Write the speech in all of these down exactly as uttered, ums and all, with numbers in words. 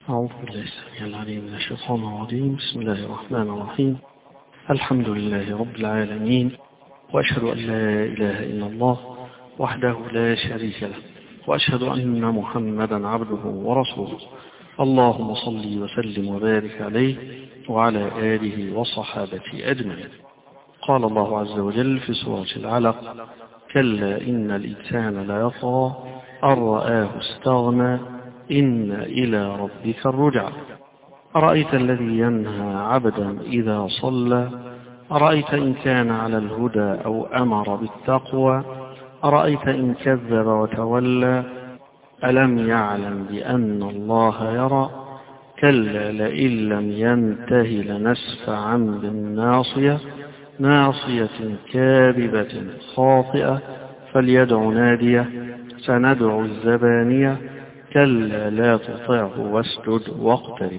أعوذ بالله السميع العليم من الشيطان الرجيم. بسم الله الرحمن الرحيم. الحمد لله رب العالمين، وأشهد أن لا إله إلا الله وحده لا شريك له، وأشهد أن محمدا عبده ورسوله. اللهم صل وسلم وبارك عليه وعلى آله وصحابته أجمعين. قال الله عز وجل في سورة العلق: كلا إن الإنسان ليطغى أن رآه استغنى إن إلى ربك الرجعى. أرأيت الذي ينهى عبدا إذا صلى؟ أرأيت إن كان على الهدى أو أمر بالتقوى؟ أرأيت إن كذب وتولى؟ ألم يعلم بأن الله يرى؟ كلا لئن لم ينته لنسفعا بالناصية ناصية كاذبة خاطئة فليدع ناديه سندع الزبانية كلا لا تطعه واسجد واقترب.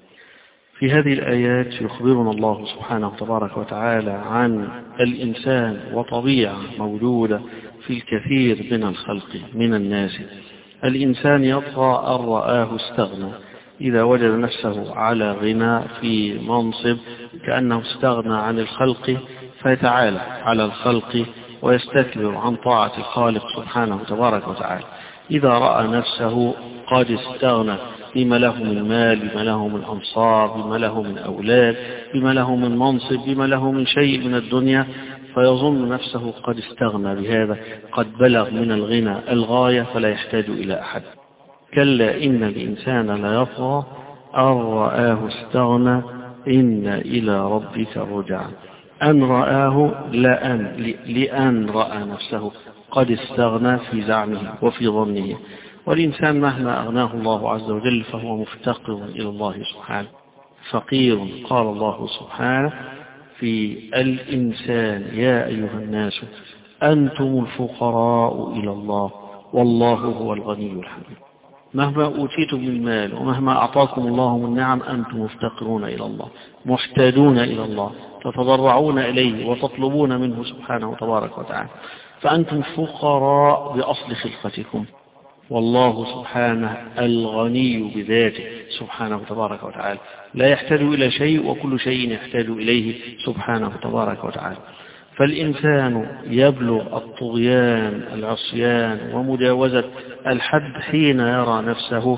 في هذه الآيات يخبرنا الله سبحانه تبارك وتعالى عن الإنسان وطبيعة موجودة في الكثير من الخلق من الناس. الإنسان يطغى أن رآه استغنى، إذا وجد نفسه على غنى في منصب كأنه استغنى عن الخلق فيتعالى على الخلق ويستكبر عن طاعة الخالق سبحانه تبارك وتعالى. إذا رأى نفسه قد استغنى بما له من مال، بما له من أنصار، بما له من أولاد، بما له من منصب، بما له من شيء من الدنيا، فيظن نفسه قد استغنى بهذا، قد بلغ من الغنى الغاية فلا يحتاج إلى أحد. كلا إن الإنسان ليطغى أن رآه استغنى إن إلى ربك الرجعى. أن رآه لأن, لأن رأى نفسه قد استغنى في زعمه وفي ظنه. والإنسان مهما أغناه الله عز وجل فهو مفتقر إلى الله سبحانه، فقير. قال الله سبحانه في الإنسان: يا أيها الناس أنتم الفقراء إلى الله والله هو الغني الحميد. مهما أوتيتم من مال ومهما أعطاكم الله من نعم أنتم مفتقرون إلى الله، محتاجون إلى الله، تتضرعون إليه وتطلبون منه سبحانه تبارك وتعالى، فأنتم فقراء بأصل خلقتكم، والله سبحانه الغني بذاته سبحانه تبارك وتعالى، لا يحتاج إلى شيء وكل شيء يحتاج إليه سبحانه تبارك وتعالى. فالإنسان يبلغ الطغيان العصيان ومجاوزة الحد حين يرى نفسه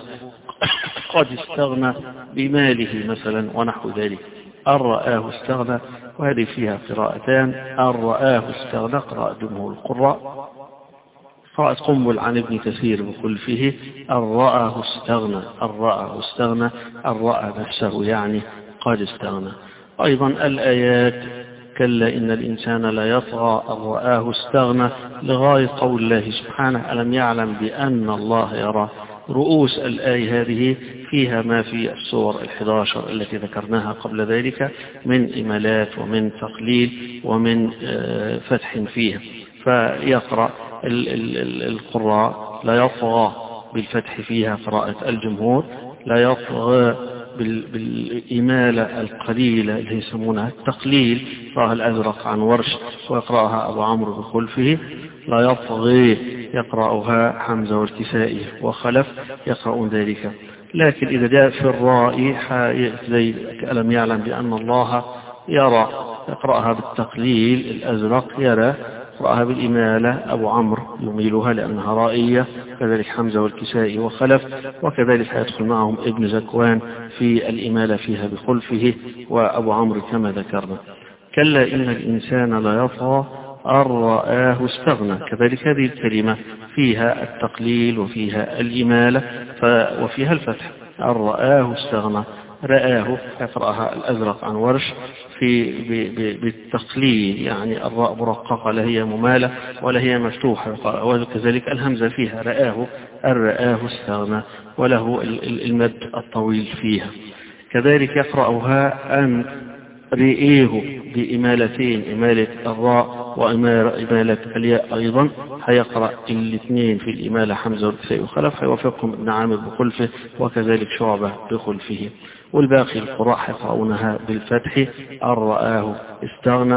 قد استغنى بماله مثلا ونحو ذلك. أن رآه استغنى، وهذه فيها قراءتان: أن رآه استغنى قراءة جمهور القراء، قراءة قنبل عن ابن كثير بخلفه: أن رآه استغنى، أن رآه استغنى، أن رأى نفسه يعني قد استغنى. أيضا الآيات: كلا إن الإنسان لا يطغى أن رآه استغنى لغاية قول الله سبحانه: ألم يعلم بأن الله يرى. رؤوس الآية هذه فيها ما في السور الحادية عشر التي ذكرناها قبل ذلك من إمالات ومن تقليل ومن فتح فيها. فيقرأ القراء: لا يطغى بالفتح فيها قراءة الجمهور، لا يطغى بالإمالة القليلة اللي يسمونها التقليل، يقرأها الأزرق عن ورش ويقرأها أبو عمرو بخلفه. لا يطغي يقرأها حمزة والكسائي وخلف يقرأون ذلك. لكن إذا جاء في الراء زي ألم يعلم بأن الله يرى يقرأها بالتقليل الأزرق يرى، يقرأها بالإمالة أبو عمرو يميلها لأنها رائية، كذلك حمزة والكسائي وخلف، وكذلك يدخل معهم ابن زكوان في الإمالة فيها بخلفه وأبو عمرو كما ذكرنا. كلا إن الإنسان لا يطغى أن رآه استغنى، كذلك هذه الكلمة فيها التقليل وفيها الإمالة وفيها الفتح. أن رآه استغنى، رآه يقرأها الأزرق عن ورش في بالتقليل، يعني الراء مرققة لا هي ممالة ولا هي مفتوحة، وكذلك الهمزة فيها رآه، أن رآه استغنى، وله المد الطويل فيها. كذلك يقرأها أن رئيه بإمالتين، إمالة الراء وإمالة الياء أيضا، هيقرأ الاثنين في الإمالة حمزة والكسائي وخلف، هيوافقهم ابن عامر بخلفه وكذلك شعبة بخلفه. والباقي القراء يقرؤونها بالفتح: أن رآه استغنى،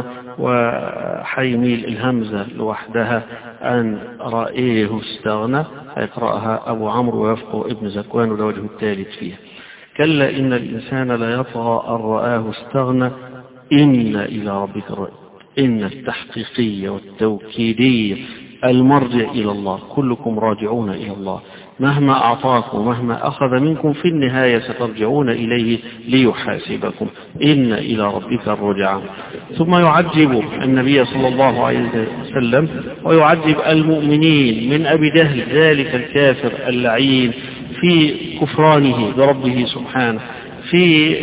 وحيميل الهمزة لوحدها أن رأيه استغنى، هيقرأها أبو عمرو ويوافقه ابن زكوان وده وجه الثالث فيها. كلا إن الإنسان لا يطغى أن رآه استغنى إن إلى ربك الرجع. إن التحقيقية والتوكيدية، المرجع إلى الله، كلكم راجعون إلى الله، مهما أعطاكم ومهما أخذ منكم في النهاية سترجعون إليه ليحاسبكم. إن إلى ربك الرجع. ثم يعجب النبي صلى الله عليه وسلم ويعجب المؤمنين من أبي جهل ذلك الكافر اللعين في كفرانه بربه سبحانه، في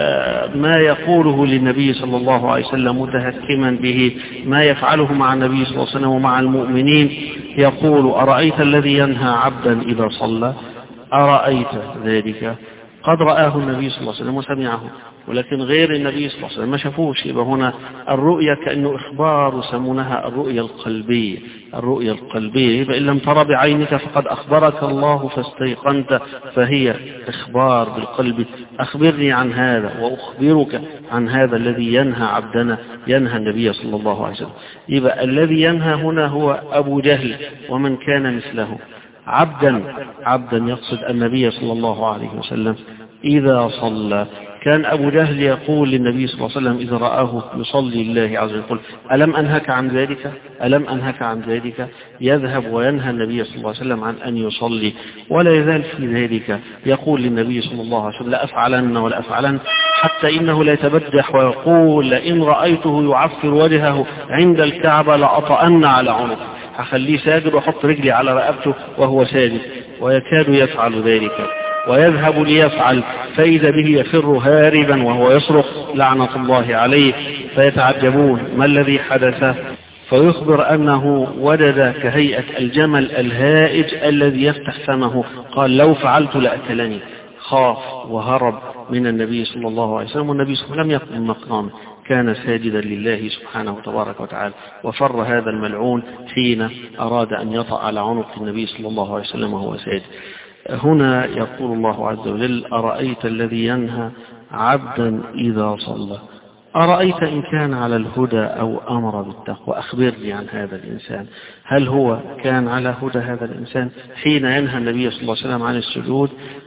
ما يقوله للنبي صلى الله عليه وسلم متهكما به، ما يفعله مع النبي صلى الله عليه وسلم ومع المؤمنين. يقول أرأيت الذي ينهى عبدا إذا صلى؟ أرأيت ذلك؟ قد رآه النبي صلى الله عليه وسلم وسمعه، ولكن غير النبي صلى الله عليه وسلم ما شافوش. يبقى هنا الرؤية كأنه إخبار، يسمونها الرؤية القلبية. الرؤية القلبية يبقى إن لم ترى بعينك فقد أخبرك الله فاستيقنت، فهي إخبار بالقلب. أخبرني عن هذا وأخبرك عن هذا الذي ينهى عبدنا، ينهى النبي صلى الله عليه وسلم. يبقى الذي ينهى هنا هو أبو جهل ومن كان مثله. عبدا عبدا يقصد النبي صلى الله عليه وسلم إذا صلى. كان أبو جهل يقول للنبي صلى الله عليه وسلم إذا رآه يصلي لله عز وجل يقول ألم أنهك عن ذلك؟ ألم أنهك عن ذلك؟ يذهب وينهى النبي صلى الله عليه وسلم عن أن يصلي، ولا يزال في ذلك. يقول للنبي صلى الله عليه وسلم لا أفعلن ولا أفعلن، حتى إنه لا يتبجح ويقول لئن رأيته يعفر وجهه عند الكعبة لأطأن على عنقه، هخليه ساجد وحط رجلي على رقبته وهو ساجد، ويكاد يفعل ذلك. ويذهب ليفعل فإذا به يفر هاربا وهو يصرخ لعنة الله عليه، فيتعجبون ما الذي حدث؟ فيخبر أنه وجد كهيئة الجمل الهائج الذي يفتح فمه، قال لو فعلت لأكلني. خاف وهرب من النبي صلى الله عليه وسلم، والنبي صلى الله عليه وسلم لم يقم مقامه، كان ساجدا لله سبحانه تبارك وتعالى. وفر هذا الملعون حين أراد أن يطأ على عنق النبي صلى الله عليه وسلم وهو ساجد. هنا يقول الله عز وجل أرأيت الذي ينهى عبدا إذا صلى؟ أرأيت إن كان على الهدى أو أمر بالتقوى؟ أخبرني عن هذا الإنسان، هل هو كان على هدى هذا الإنسان حين ينهى النبي صلى الله عليه وسلم عن السجود؟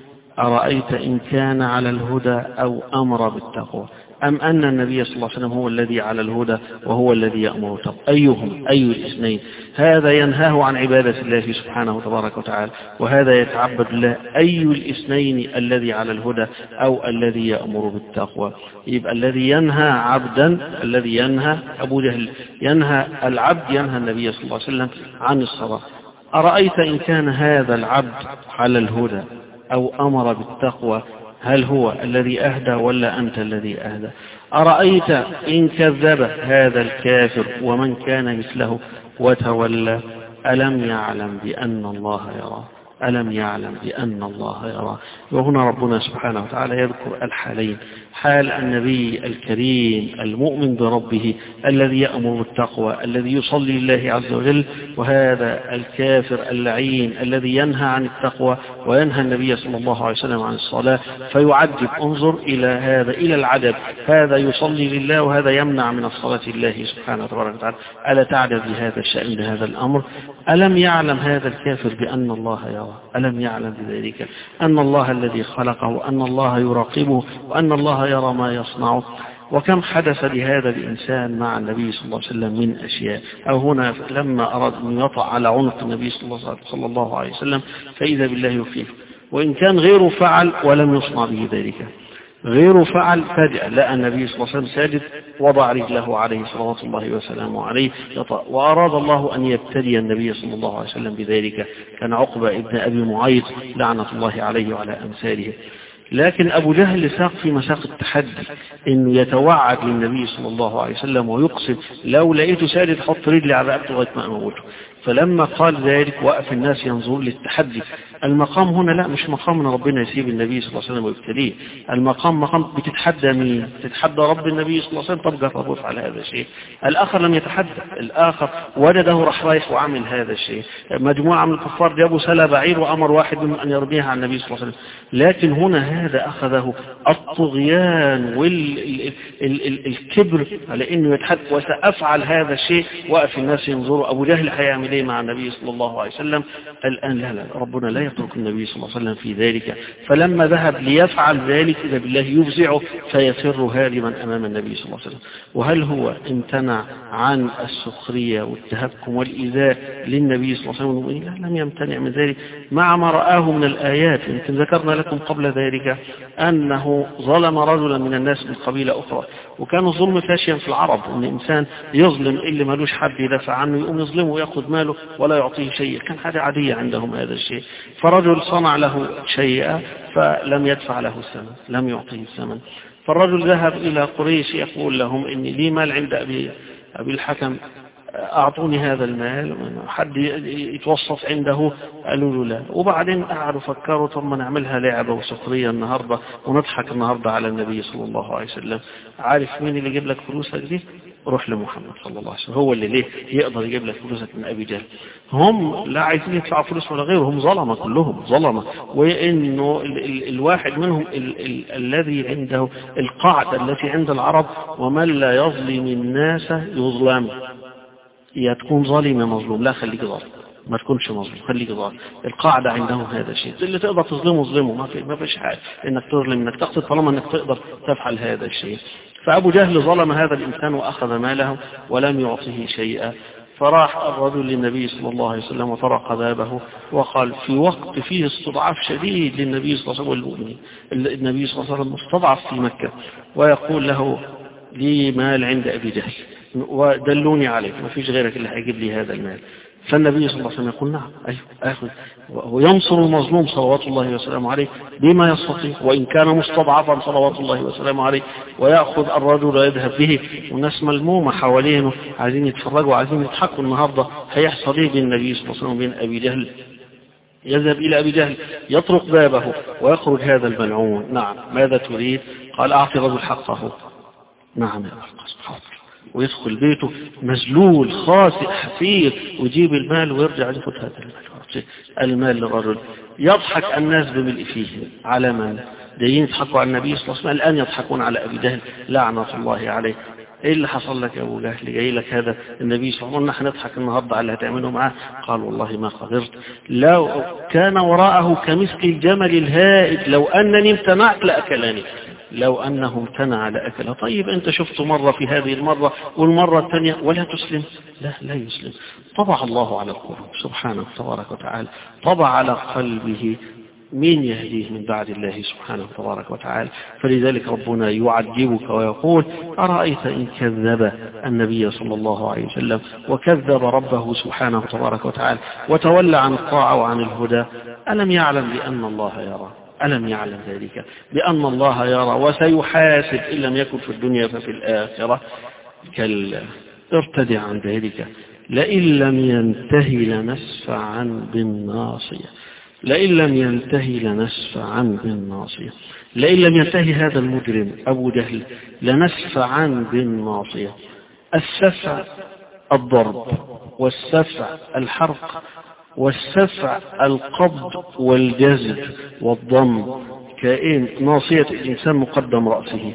أرأيت إن كان على الهدى أو أمر بالتقوى، أم أن النبي صلى الله عليه وسلم هو الذي على الهدى وهو الذي يأمر بالتقوى؟ أيهم أي الاثنين؟ هذا ينهاه عن عبادة الله سبحانه تبارك وتعالى، وهذا يتعبد الله. أي الاثنين الذي على الهدى أو الذي يأمر بالتقوى؟ يبقى الذي ينهى عبدا، الذي ينهى أبو جهل ينهى العبد، ينهى النبي صلى الله عليه وسلم عن الصلاة. أرأيت إن كان هذا العبد على الهدى أو أمر بالتقوى، هل هو الذي أهدى ولا أنت الذي أهدى؟ أرأيت إن كذب هذا الكافر ومن كان مثله وتولى، ألم يعلم بأن الله يرى؟ ألم يعلم بأن الله يرى؟ وهنا ربنا سبحانه وتعالى يذكر الحالين، حال النبي الكريم المؤمن بربه الذي يأمر بالتقوى الذي يصلي لله عز وجل، وهذا الكافر اللعين الذي ينهى عن التقوى وينهى النبي صلى الله عليه وسلم عن الصلاة. فيعجب، انظر إلى هذا، إلى العجب، هذا يصلي لله وهذا يمنع من الصلاة لله سبحانه وتعالى. ألا تعجب بهذا الشأن، بهذا الأمر؟ ألم يعلم هذا الكافر بأن الله يرى؟ ألم يعلم بذلك أن الله الذي خلقه وأن الله يراقبه وأن الله يرى ما يصنعه؟ وكم حدث لهذا الإنسان مع النبي صلى الله عليه وسلم من أشياء. أو هنا لما أراد أن يطع على عنق النبي صلى الله عليه وسلم فإذا بالله يخيف، وإن كان غيره فعل ولم يصنع به ذلك، غيره فعل فجأة لقى النبي صلى الله عليه وسلم ساجد وضع رجله عليه صلوات الله وسلامه عليه يطأ، وأراد الله أن يبتلي النبي صلى الله عليه وسلم بذلك. كان عقبة ابن أبي معيط لعنة الله عليه وعلى أمثاله. لكن أبو جهل ساق في مساق التحدي إنه يتوعد للنبي صلى الله عليه وسلم ويقسم لو لقيته ساجد حط رجلي على رقبته لغاية ما أموته. فلما قال ذلك وقف الناس ينظرون للتحدي. المقام هنا لا مش مقام ان ربنا يسيب النبي صلى الله عليه وسلم ويبتليه، المقام مقام بتتحدى مين؟ تتحدى رب النبي صلى الله عليه وسلم. طب جربوا افعل هذا الشيء. الآخر لم يتحدى، الآخر وجده راح رايح وعمل هذا الشيء. مجموعة من الكفار جابوا سلا بعير وأمر واحد منهم أن يرميها على النبي صلى الله عليه وسلم. لكن هنا هذا أخذه الطغيان والكبر على إنه يتحدى وسأفعل هذا الشيء. وقف الناس ينظروا أبو جهل هيعمل عليه مع النبي صلى الله عليه وسلم. الآن لا لا ربنا لا يترك النبي صلى الله عليه وسلم في ذلك، فلما ذهب ليفعل ذلك إذا بالله يفزعه فيفر هاربا أمام النبي صلى الله عليه وسلم. وهل هو امتنع عن السخرية والتهكم والإيذاء للنبي صلى الله عليه وسلم؟ لا، لم يمتنع من ذلك مع ما رآه من الآيات. يمكن ذكرنا لكم قبل ذلك أنه ظلم رجلا من الناس من قبيلة أخرى، وكان الظلم فاشيا في العرب، أن إنسان يظلم اللي مالوش حد يدافع عنه يقوم يظلمه ويأخذ ماله ولا يعطيه شيء، كان حاجة عادية عندهم هذا الشيء. فرجل صنع له شيئا فلم يدفع له الثمن، لم يعطيه الثمن. فالرجل ذهب إلى قريش يقول لهم إني لي مال عند أبي, أبي الحكم، أعطوني هذا المال، حد يتوسط عنده. قالوا له لا. وبعدين قعدوا فكروا طب ما نعملها لعبة وسخرية النهاردة ونضحك النهاردة على النبي صلى الله عليه وسلم. عارف مين اللي يجيب لك فلوسك دي؟ روح لمحمد صلى الله عليه وسلم، هو اللي ليه يقدر يجيب لك فلوسك من أبي جهل. هم لا عايزين يدفعوا فلوس ولا غيره، هم ظلمة كلهم ظلمة. وإنه ال ال الواحد منهم ال ال الذي عنده القاعدة التي عند العرب: ومن لا يظلم الناس يظلم. يا تكون ظالم يا مظلوم، لا خليك ظالم، ما تكونش مظلوم، خليك ظالم. القاعدة عندهم هذا الشيء، اللي تقدر تظلمه ظلمه، ما في ما فيش حاجة انك تظلم انك تقصد طالما انك تقدر تفعل هذا الشيء. فأبو جهل ظلم هذا الإنسان وأخذ ماله ولم يعطيه شيئا. فراح الرجل للنبي صلى الله عليه وسلم وطرق بابه وقال في وقت فيه استضعاف شديد للنبي صلى الله عليه وسلم والمؤمنين، النبي صلى الله عليه وسلم مستضعف في مكة، ويقول له لي مال عند أبي جهل ودلوني عليك، ما فيش غيرك اللي هيجيب لي هذا المال. فالنبي صلى الله عليه وسلم يقول نعم أيوه أخذ، وينصر المظلوم صلوات الله وسلامه عليه بما يستطيع وإن كان مستضعفا صلوات الله وسلامه عليه، ويأخذ الرجل ويذهب به، والناس ملمومة حوالينه عايزين يتفرجوا عايزين يضحكوا النهاردة هيحصل ايه بين النبي صلى الله عليه وسلم وبين أبي جهل. يذهب إلى أبي جهل يطرق بابه ويخرج هذا الملعون. نعم ماذا تريد؟ قال أعطي رجل حقه. نعم يا أرقص حاضر. ويدخل بيته مذلول خاسئ حفير ويجيب المال ويرجع ياخذ هذا المال المال للرجل. يضحك الناس بملء فيه. على من؟ جايين يضحكوا على النبي صلى الله عليه وسلم، الآن يضحكون على أبي جهل لعنة الله عليه. ايه اللي حصل لك يا ابو جهل؟ جاي لك هذا النبي صلى الله عليه وسلم هنضحك النهارده على اللي هتعمله معاه. قال والله ما قدرت، لو كان وراءه كمسك الجمل الهائج لو انني امتنعت لاكلني، لو انه امتنع لاكله. طيب انت شفته مره في هذه المره والمره الثانيه ولا تسلم؟ لا لا يسلم. طبع الله على القلوب سبحانه تبارك وتعالى، طبع على قلبه. مين يهديه من بعد الله سبحانه تبارك وتعالى؟ فلذلك ربنا يعجبك ويقول أرأيت إن كذب النبي صلى الله عليه وسلم وكذب ربه سبحانه تبارك وتعالى وتولى عن الطاعة وعن الهدى، ألم يعلم بأن الله يرى؟ ألم يعلم ذلك بأن الله يرى وسيحاسب إن لم يكن في الدنيا ففي الآخرة؟ كلا ارتدع عن ذلك، لئن لم ينتهي لنسفعا بالناصية، لئن لم ينتهي لنسفعا بالناصية. لئن لم ينتهي هذا المجرم أبو جهل لنسفعا بالناصية. السفع الضرب، والسفع الحرق، والسفع القبض والجزد والضم. كائن ناصية الإنسان مقدم رأسه،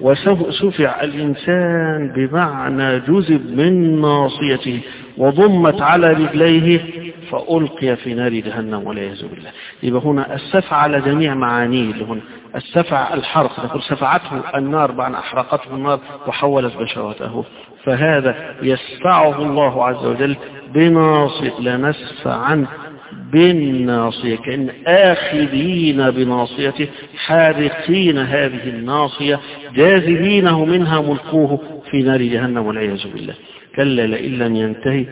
وسفع الإنسان بمعنى جذب من ناصيته وضمت على رجليه فألقي في نار جهنم والعياذ بالله. يبقى هنا السفع على جميع معانيه. اللي هنا السفع الحرق، نقول سفعته النار بأن أحرقته النار وحولت بشرته، فهذا يسفعه الله عز وجل بناصية. لنسفعا بالناصية، كأن آخذين بناصيته حارقين هذه الناصية جاذبينه منها ملقوه في نار جهنم والعياذ بالله. كلا لئن لم ينتهي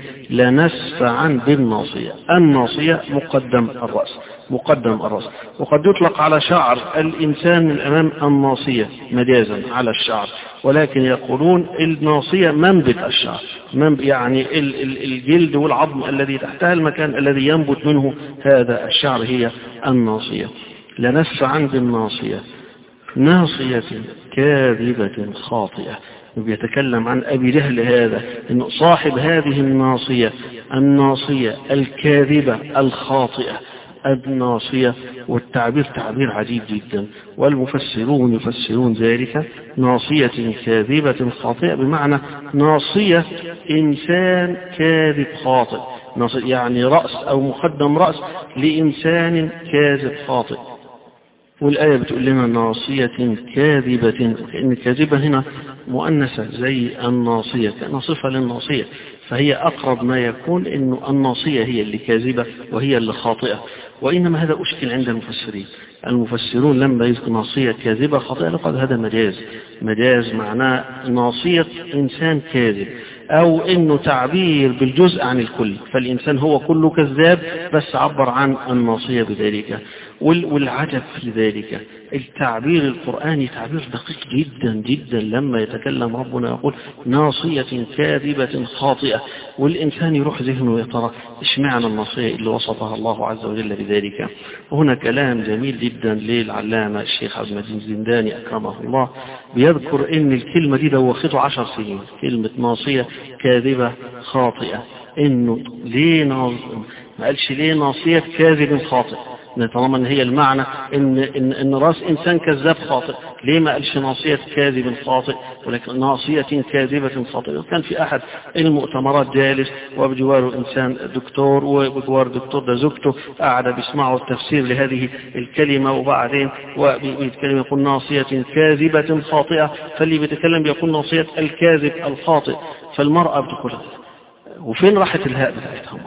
لنسفعا بالناصية. الناصية مقدم الرأس، مقدم الرأس. وقد يطلق على شعر الإنسان من الأمام الناصية مجازا على الشعر، ولكن يقولون الناصية منبت الشعر، يعني الجلد والعظم الذي تحتها المكان الذي ينبت منه هذا الشعر هي الناصية. لنسفعا بالناصية ناصية كاذبة خاطئة. بيتكلم عن أبي جهل هذا إنه صاحب هذه الناصية، الناصية الكاذبة الخاطئة. الناصية والتعبير تعبير عجيب جدا، والمفسرون يفسرون ذلك ناصية كاذبة خاطئة بمعنى ناصية إنسان كاذب خاطئ، يعني رأس أو مقدم رأس لإنسان كاذب خاطئ. والآية بتقول لنا ناصية كاذبة، كأن كاذبة هنا مؤنثة زي الناصية، كأنها صفة للناصية، فهي أقرب ما يكون إنه الناصية هي اللي كاذبة وهي اللي خاطئة. وإنما هذا أشكل عند المفسرين. المفسرون لما يذكر ناصية كاذبة خاطئة لقد هذا مجاز، مجاز معناه ناصية إنسان كاذب، أو إنه تعبير بالجزء عن الكل، فالإنسان هو كله كذاب بس عبر عن الناصية بذلك. والعجب في ذلك التعبير القرآني تعبير دقيق جدا جدا، لما يتكلم ربنا يقول ناصية كاذبة خاطئة، والإنسان يروح ذهنه يا ترى اشمعنى الناصية اللي وصفها الله عز وجل بذلك. وهنا كلام جميل جدا للعلامة الشيخ عبد المجيد الزنداني أكرمه الله، بيذكر إن الكلمة دي دوخته عشر سنين، كلمة ناصية كاذبة خاطئة، إنه ليه ناص... ما قالش ليه ناصية كاذب خاطئ، طالما ان هي المعنى ان ان ان راس انسان كذاب خاطئ، ليه ما قالش ناصيه كاذب خاطئ ولكن ناصيه كاذبه خاطئه. كان في احد المؤتمرات جالس وبجواره انسان دكتور، وبجوار الدكتور ده زوجته قاعده بيسمعوا التفسير لهذه الكلمه، وبعدين وبيتكلم يقول ناصيه كاذبه خاطئه، فاللي بيتكلم بيقول ناصيه الكاذب الخاطئ، فالمراه بتقول وفين راحت الهاء بتاعتها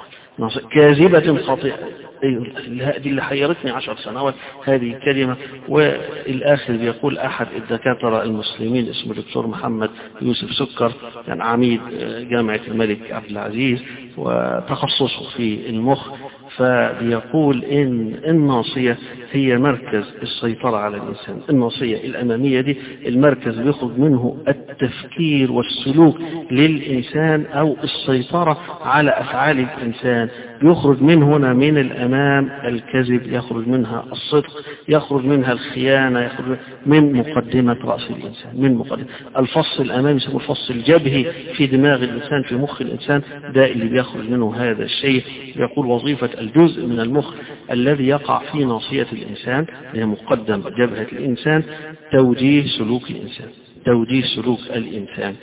كاذبة خاطئة؟ الهاء دي اللي حيرتني عشر سنوات هذه الكلمة. والآخر بيقول أحد الدكاترة المسلمين اسمه دكتور محمد يوسف سكر، كان عميد جامعة الملك عبد العزيز وتخصصه في المخ، فبيقول إن الناصية هي مركز السيطرة على الإنسان. الناصية الأمامية دي المركز بيخرج منه التفكير والسلوك للإنسان أو السيطرة على أفعال الإنسان، يخرج من هنا من الأمام الكذب، يخرج منها الصدق، يخرج منها الخيانة، يخرج من مقدمة رأس الإنسان، من مقدمة الفص الأمامي يسمى الفص الجبهي في دماغ الإنسان في مخ الإنسان، ده اللي بيخرج منه هذا الشيء. يقول وظيفة الجزء من المخ الذي يقع في ناصية الإنسان هي مقدم جبهة الإنسان توجيه سلوك الإنسان، توجيه سلوك الإنسان.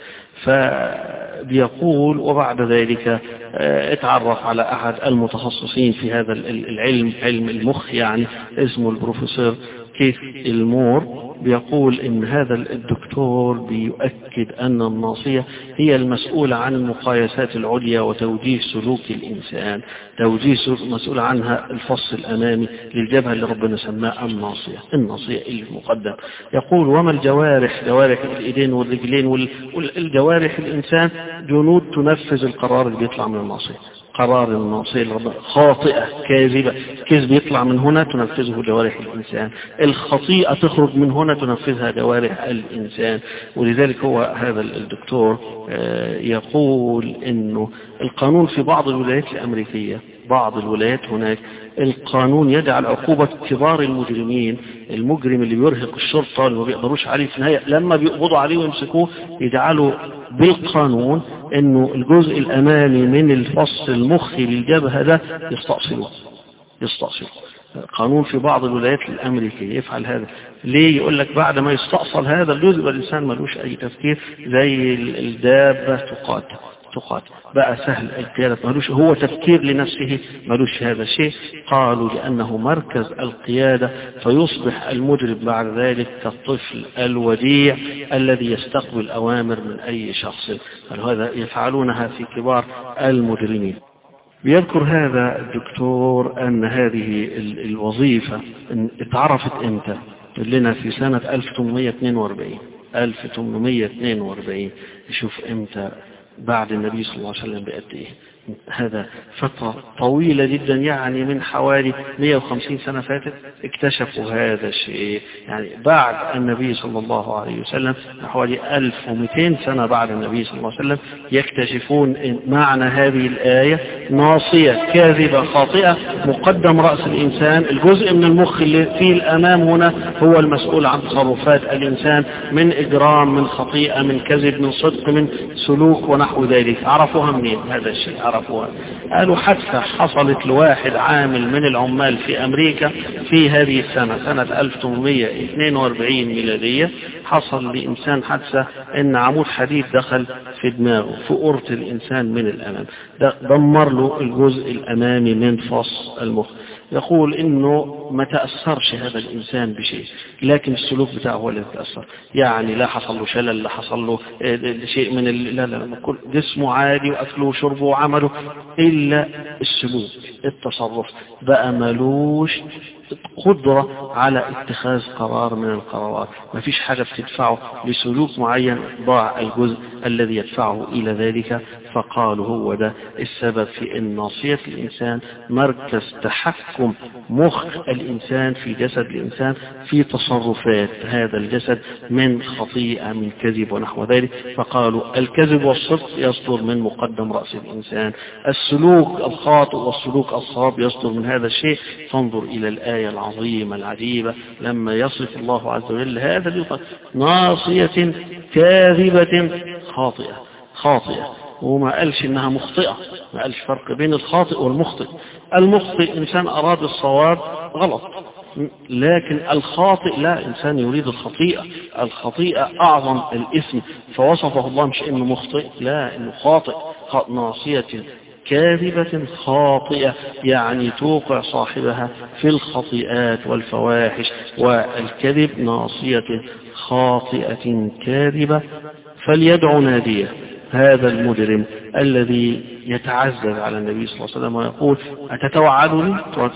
فبيقول وبعد ذلك اتعرف على أحد المتخصصين في هذا العلم، علم المخ يعني، اسمه البروفيسور كيث المور، بيقول ان هذا الدكتور بيؤكد ان الناصية هي المسؤولة عن المقايسات العليا وتوجيه سلوك الانسان، توجيه مسؤول عنها الفص الامامي للجبهة اللي ربنا سماها الناصية، الناصية اللي المقدم. يقول وما الجوارح، جوارح الايدين والرجلين والجوارح الانسان جنود تنفذ القرار اللي بيطلع من الناصية، قرار الناصية خاطئة كاذبة، كذب يطلع من هنا تنفذه جوارح الإنسان، الخطيئة تخرج من هنا تنفذها جوارح الإنسان. ولذلك هو هذا الدكتور يقول إنه القانون في بعض الولايات الأمريكية، بعض الولايات هناك القانون يجعل عقوبة كبار المجرمين، المجرم اللي بيرهق الشرطة اللي ما بيقدروش عليه في النهاية لما بيقبضوا عليه ويمسكوه يجعلوا بالقانون انه الجزء الامامي من الفص المخي للجبهة ده يستأصلوه، يستأصلوه. قانون في بعض الولايات الامريكية يفعل هذا. ليه؟ يقول لك بعد ما يستأصل هذا الجزء والإنسان ملوش اي تفكير، زي الدابة تقاتل تقاتل بقى سهل القيادة، ملوش هو تفكير لنفسه، ملوش هذا الشيء. قالوا لأنه مركز القيادة، فيصبح المجرم بعد ذلك كالطفل الوديع الذي يستقبل أوامر من أي شخص، فهذا يفعلونها في كبار المجرمين. بيذكر هذا الدكتور أن هذه الوظيفة اتعرفت امتى؟ لنا في سنة ألف وثمانمائة واثنين وأربعين، ألف وثمانمائة واثنين وأربعين. يشوف امتى بعد النبي صلى الله عليه وسلم بقد ايه، هذا فترة طويلة جدا، يعني من حوالي مئة وخمسين سنة فاتت اكتشفوا هذا الشيء. يعني بعد النبي صلى الله عليه وسلم حوالي ألف ومئتين سنة بعد النبي صلى الله عليه وسلم يكتشفون معنى هذه الآية ناصية كاذبة خاطئة مقدم رأس الإنسان، الجزء من المخ اللي فيه الأمام هنا هو المسؤول عن تصرفات الإنسان من إجرام، من خطيئة، من كذب، من صدق، من سلوك ونحو ذلك. عرفوها منين هذا الشيء؟ عرفوها قالوا حادثة حصلت لواحد عامل من العمال في أمريكا في هذه السنة، سنة ألف وثمانمائة واثنين وأربعين ميلادية. حصل لإنسان حادثة إن عمود حديد دخل في دماغه في قرة الإنسان من الأمام، دمر له الجزء الأمامي من فص المخ. يقول إنه ما تأثرش هذا الإنسان بشيء، لكن السلوك بتاعه هو اللي تأثر. يعني لا حصل له شلل، لا حصل له شيء من ال... لا لا كل جسمه عادي وأكله وشربه وعمله، إلا السلوك التصرف بقى ملوش قدرة على اتخاذ قرار من القرارات. ما فيش حاجة بتدفعه لسلوك معين، ضاع الجزء الذي يدفعه إلى ذلك. فقالوا هو ده السبب في أن ناصية الإنسان مركز تحكم مخ الإنسان في جسد الإنسان في تصرفات هذا الجسد من خطيئة من كذب ونحو ذلك. فقالوا الكذب والصدق يصدر من مقدم رأس الإنسان، السلوك الخاطئ والسلوك الصواب يصدر من هذا الشيء. فانظر إلى الآية العظيمة العجيبة لما يصف الله عز وجل هذا اليوم ناصية كاذبة خاطئة خاطئة وما قالش إنها مخطئة، ما قالش فرق بين الخاطئ والمخطئ. المخطئ إنسان أراد الصواب غلط، لكن الخاطئ لا، إنسان يريد الخطيئة. الخطيئة أعظم الإثم، فوصفه الله مش إنه مخطئ، لا إنه خاطئ. ناصية كاذبة خاطئة يعني توقع صاحبها في الخطيئات والفواحش والكذب. ناصية خاطئة كاذبة فليدع ناديه. هذا المجرم الذي يتعزز على النبي صلى الله عليه وسلم ويقول أتتوعدني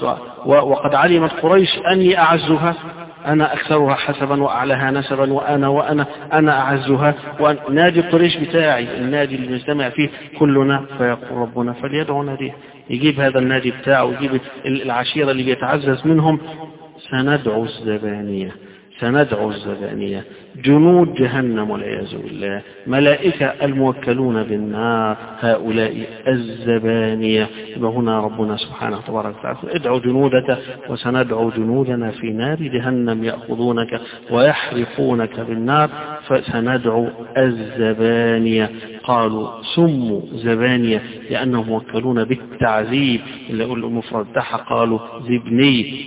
وقد علمت قريش أني أعزها، أنا أكثرها حسبا وأعلىها نسبا وأنا وأنا أنا أعزها، ونادي قريش بتاعي النادي اللي نجتمع فيه كلنا. فيقول ربنا فليدعو ناديه، يجيب هذا النادي بتاعه ويجيب العشيرة اللي بيتعزز منهم. سندعو الزبانية، سندعو الزبانية جنود جهنم والعياذ بالله، ملائكة الموكلون بالنار هؤلاء الزبانية. وهنا ربنا سبحانه تبارك وتعالى ادعو جنودك وسندعو جنودنا في نار جهنم يأخذونك ويحرقونك بالنار. فسندعو الزبانية. قالوا سموا زبانية لأنهم موكلون بالتعذيب، اللي أقول المفرد تحت قالوا زبني،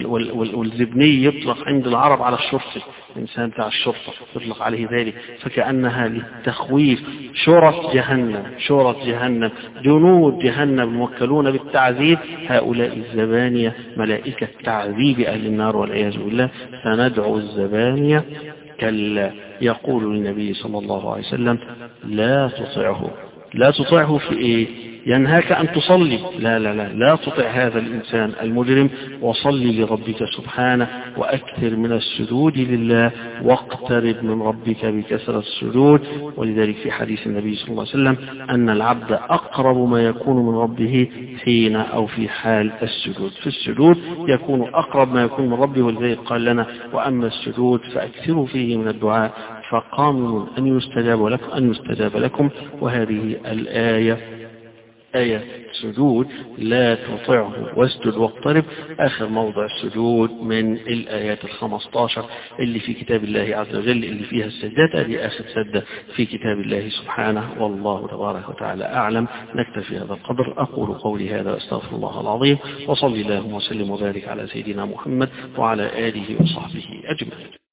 والزبني يطلق عند العرب على الشرطي، الإنسان بتاع الشرطة يطلق عليه ذلك، فكأنها للتخويف. شرط جهنم، شرط جهنم، جنود جهنم موكلون بالتعذيب، هؤلاء الزبانية ملائكة تعذيب أهل النار والعياذ بالله. سندعو الزبانية. كلا. يقول للنبي صلى الله عليه وسلم لا تطعه. لا تطعه في إيه؟ ينهاك أن تصلي، لا لا لا لا تطع هذا الإنسان المجرم، وصلي لربك سبحانه وأكثر من السجود لله، واقترب من ربك بكثرة السجود. ولذلك في حديث النبي صلى الله عليه وسلم أن العبد أقرب ما يكون من ربه حين أو في حال السجود. في السجود يكون أقرب ما يكون من ربه، ولذلك قال لنا وأما السجود فأكثروا فيه من الدعاء فقاموا أن يستجاب لكم أن يستجاب لكم. وهذه الآية آية سجود لا تطعه واسجد واقترب، آخر موضع السجود من الآيات الخمسة عشر اللي في كتاب الله عز وجل اللي فيها السجدات. هذه آخر سجدة في كتاب الله سبحانه، والله تبارك وتعالى أعلم. نكتفي هذا القدر. أقول قولي هذا واستغفر الله العظيم، وصلي اللهم وسلم وبارك على سيدنا محمد وعلى آله وصحبه أجمعين.